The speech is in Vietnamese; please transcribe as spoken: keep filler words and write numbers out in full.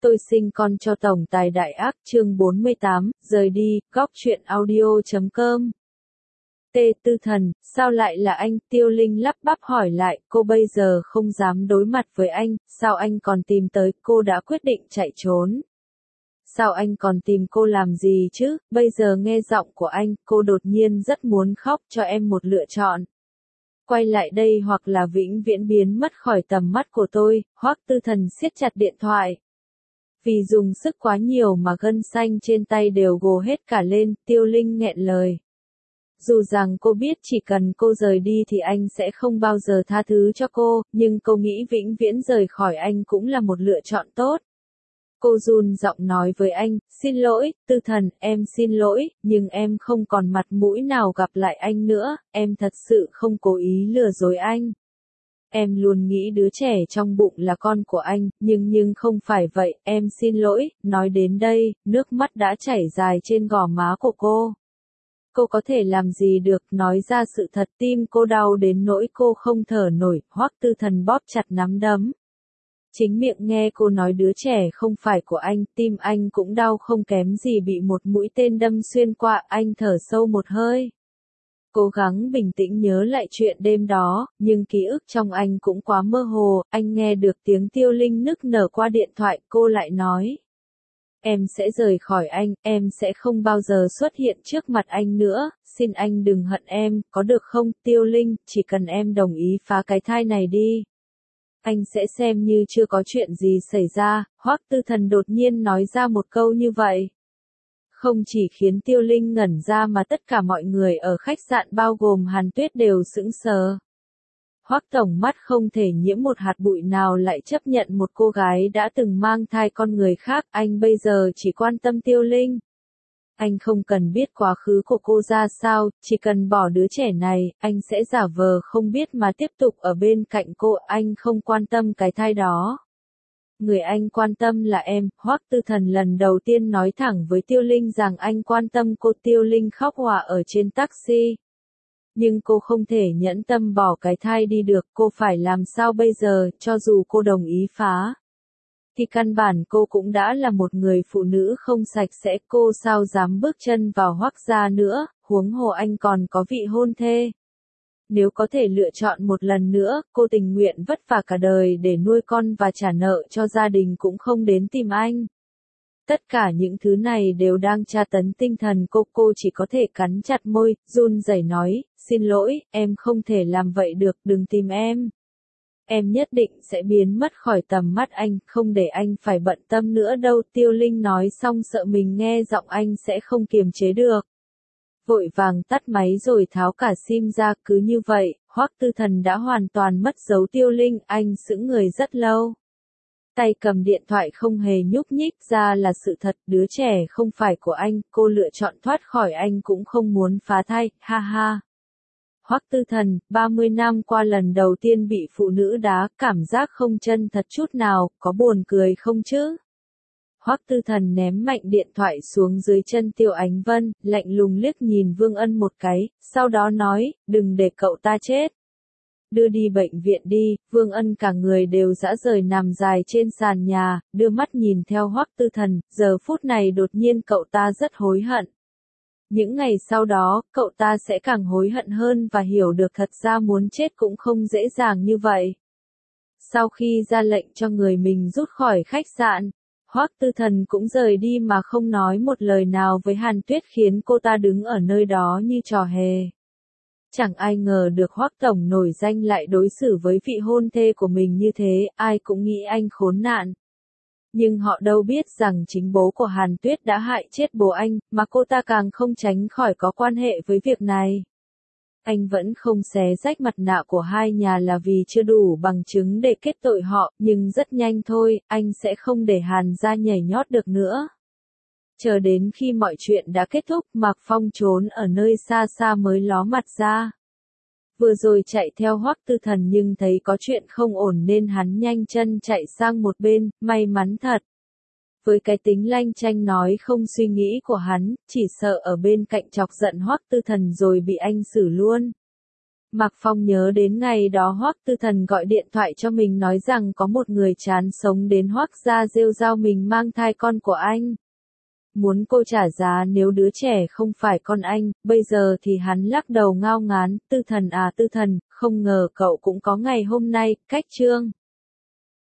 Tôi sinh con cho tổng tài đại ác chương bốn mươi tám, rời đi, góc truyện audio.com. Tê Tư Thần, sao lại là anh? Tiêu Linh lắp bắp hỏi lại, cô bây giờ không dám đối mặt với anh, sao anh còn tìm tới, cô đã quyết định chạy trốn. Sao anh còn tìm cô làm gì chứ, bây giờ nghe giọng của anh, cô đột nhiên rất muốn khóc, cho em một lựa chọn. Quay lại đây hoặc là vĩnh viễn biến mất khỏi tầm mắt của tôi. Hoắc Tư Thần siết chặt điện thoại. Vì dùng sức quá nhiều mà gân xanh trên tay đều gồ hết cả lên, Tiêu Linh nghẹn lời. Dù rằng cô biết chỉ cần cô rời đi thì anh sẽ không bao giờ tha thứ cho cô, nhưng cô nghĩ vĩnh viễn rời khỏi anh cũng là một lựa chọn tốt. Cô run giọng nói với anh, xin lỗi, Tư Thần, em xin lỗi, nhưng em không còn mặt mũi nào gặp lại anh nữa, em thật sự không cố ý lừa dối anh. Em luôn nghĩ đứa trẻ trong bụng là con của anh, nhưng nhưng không phải vậy, em xin lỗi. Nói đến đây, nước mắt đã chảy dài trên gò má của cô. Cô có thể làm gì được, nói ra sự thật, tim cô đau đến nỗi cô không thở nổi. Hoắc Tư Thần bóp chặt nắm đấm. Chính miệng nghe cô nói đứa trẻ không phải của anh, tim anh cũng đau không kém gì bị một mũi tên đâm xuyên qua. Anh thở sâu một hơi. Cố gắng bình tĩnh nhớ lại chuyện đêm đó, nhưng ký ức trong anh cũng quá mơ hồ. Anh nghe được tiếng Tiêu Linh nức nở qua điện thoại, cô lại nói. Em sẽ rời khỏi anh, em sẽ không bao giờ xuất hiện trước mặt anh nữa, xin anh đừng hận em, có được không? Tiêu Linh, chỉ cần em đồng ý phá cái thai này đi. Anh sẽ xem như chưa có chuyện gì xảy ra. Hoắc Tư Thần đột nhiên nói ra một câu như vậy. Không chỉ khiến Tiêu Linh ngẩn ra mà tất cả mọi người ở khách sạn bao gồm Hàn Tuyết đều sững sờ. Hoắc tổng mắt không thể nhiễm một hạt bụi nào lại chấp nhận một cô gái đã từng mang thai con người khác, anh bây giờ chỉ quan tâm Tiêu Linh. Anh không cần biết quá khứ của cô ra sao, chỉ cần bỏ đứa trẻ này, anh sẽ giả vờ không biết mà tiếp tục ở bên cạnh cô, anh không quan tâm cái thai đó. Người anh quan tâm là em. Hoắc Tư Thần lần đầu tiên nói thẳng với Tiêu Linh rằng anh quan tâm cô. Tiêu Linh khóc òa ở trên taxi. Nhưng cô không thể nhẫn tâm bỏ cái thai đi được, cô phải làm sao bây giờ, cho dù cô đồng ý phá. Thì căn bản cô cũng đã là một người phụ nữ không sạch sẽ, cô sao dám bước chân vào Hoắc gia nữa, huống hồ anh còn có vị hôn thê. Nếu có thể lựa chọn một lần nữa, cô tình nguyện vất vả cả đời để nuôi con và trả nợ cho gia đình cũng không đến tìm anh. Tất cả những thứ này đều đang tra tấn tinh thần cô, cô chỉ có thể cắn chặt môi, run rẩy nói, xin lỗi, em không thể làm vậy được, đừng tìm em. Em nhất định sẽ biến mất khỏi tầm mắt anh, không để anh phải bận tâm nữa đâu. Tiêu Linh nói xong sợ mình nghe giọng anh sẽ không kiềm chế được. Vội vàng tắt máy rồi tháo cả sim ra, cứ như vậy, Hoắc Tư Thần đã hoàn toàn mất dấu Tiêu Linh, anh sững người rất lâu. Tay cầm điện thoại không hề nhúc nhích, ra là sự thật, đứa trẻ không phải của anh, cô lựa chọn thoát khỏi anh cũng không muốn phá thai, ha ha. Hoắc Tư Thần, ba mươi năm qua lần đầu tiên bị phụ nữ đá, cảm giác không chân thật chút nào, có buồn cười không chứ? Hoắc Tư Thần ném mạnh điện thoại xuống dưới chân Tiêu Ánh Vân, lạnh lùng liếc nhìn Vương Ân một cái, sau đó nói, đừng để cậu ta chết. Đưa đi bệnh viện đi. Vương Ân cả người đều rã rời nằm dài trên sàn nhà, đưa mắt nhìn theo Hoắc Tư Thần, giờ phút này đột nhiên cậu ta rất hối hận. Những ngày sau đó, cậu ta sẽ càng hối hận hơn và hiểu được thật ra muốn chết cũng không dễ dàng như vậy. Sau khi ra lệnh cho người mình rút khỏi khách sạn, Hoắc Tư Thần cũng rời đi mà không nói một lời nào với Hàn Tuyết, khiến cô ta đứng ở nơi đó như trò hề. Chẳng ai ngờ được Hoắc tổng nổi danh lại đối xử với vị hôn thê của mình như thế, ai cũng nghĩ anh khốn nạn. Nhưng họ đâu biết rằng chính bố của Hàn Tuyết đã hại chết bố anh, mà cô ta càng không tránh khỏi có quan hệ với việc này. Anh vẫn không xé rách mặt nạ của hai nhà là vì chưa đủ bằng chứng để kết tội họ, nhưng rất nhanh thôi, anh sẽ không để Hàn gia nhảy nhót được nữa. Chờ đến khi mọi chuyện đã kết thúc, Mạc Phong trốn ở nơi xa xa mới ló mặt ra. Vừa rồi chạy theo Hoắc Tư Thần nhưng thấy có chuyện không ổn nên hắn nhanh chân chạy sang một bên, may mắn thật. Với cái tính lanh chanh nói không suy nghĩ của hắn, chỉ sợ ở bên cạnh chọc giận Hoắc Tư Thần rồi bị anh xử luôn. Mạc Phong nhớ đến ngày đó Hoắc Tư Thần gọi điện thoại cho mình nói rằng có một người chán sống đến Hoắc gia rêu rao mình mang thai con của anh. Muốn cô trả giá nếu đứa trẻ không phải con anh, bây giờ thì hắn lắc đầu ngao ngán, Tư Thần à Tư Thần, không ngờ cậu cũng có ngày hôm nay, cách chương.